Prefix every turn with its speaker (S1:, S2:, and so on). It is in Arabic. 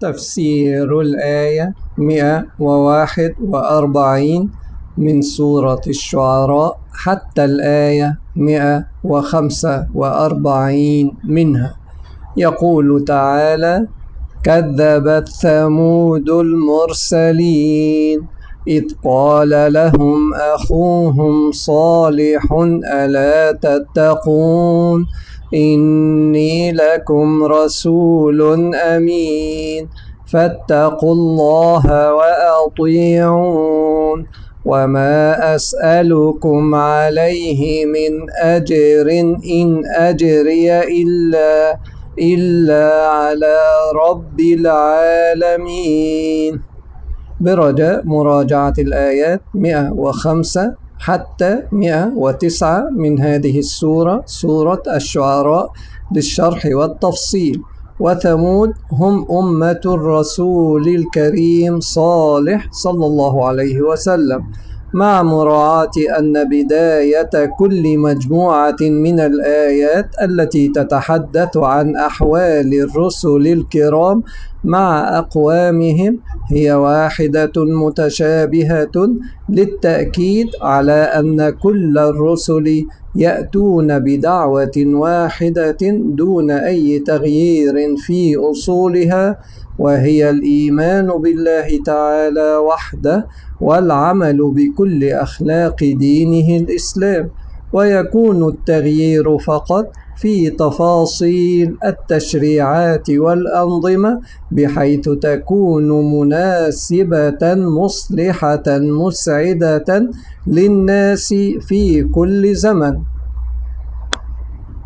S1: تفسير الآية 141 من سورة الشعراء حتى الآية 145 منها. يقول تعالى: كذبت ثمود المرسلين إذ قال لهم أخوهم صالح ألا تتقون إني لكم رسول أمين فاتقوا الله وأطيعون وما أسألكم عليه من أجر إن أجري إلا على رب العالمين. برجاء مراجعة الآيات 105 حتى 109 من هذه السورة، سورة الشعراء، للشرح والتفصيل. وثمود هم أمة الرسول الكريم صالح صلى الله عليه وسلم، مع مراعاة أن بداية كل مجموعة من الآيات التي تتحدث عن أحوال الرسل الكرام مع أقوامهم هي واحدة متشابهة، للتأكيد على أن كل الرسل يأتون بدعوة واحدة دون أي تغيير في أصولها، وهي الإيمان بالله تعالى وحده والعمل بكل أخلاق دينه الإسلام، ويكون التغيير فقط في تفاصيل التشريعات والأنظمة بحيث تكون مناسبة مصلحة مسعدة للناس في كل زمن.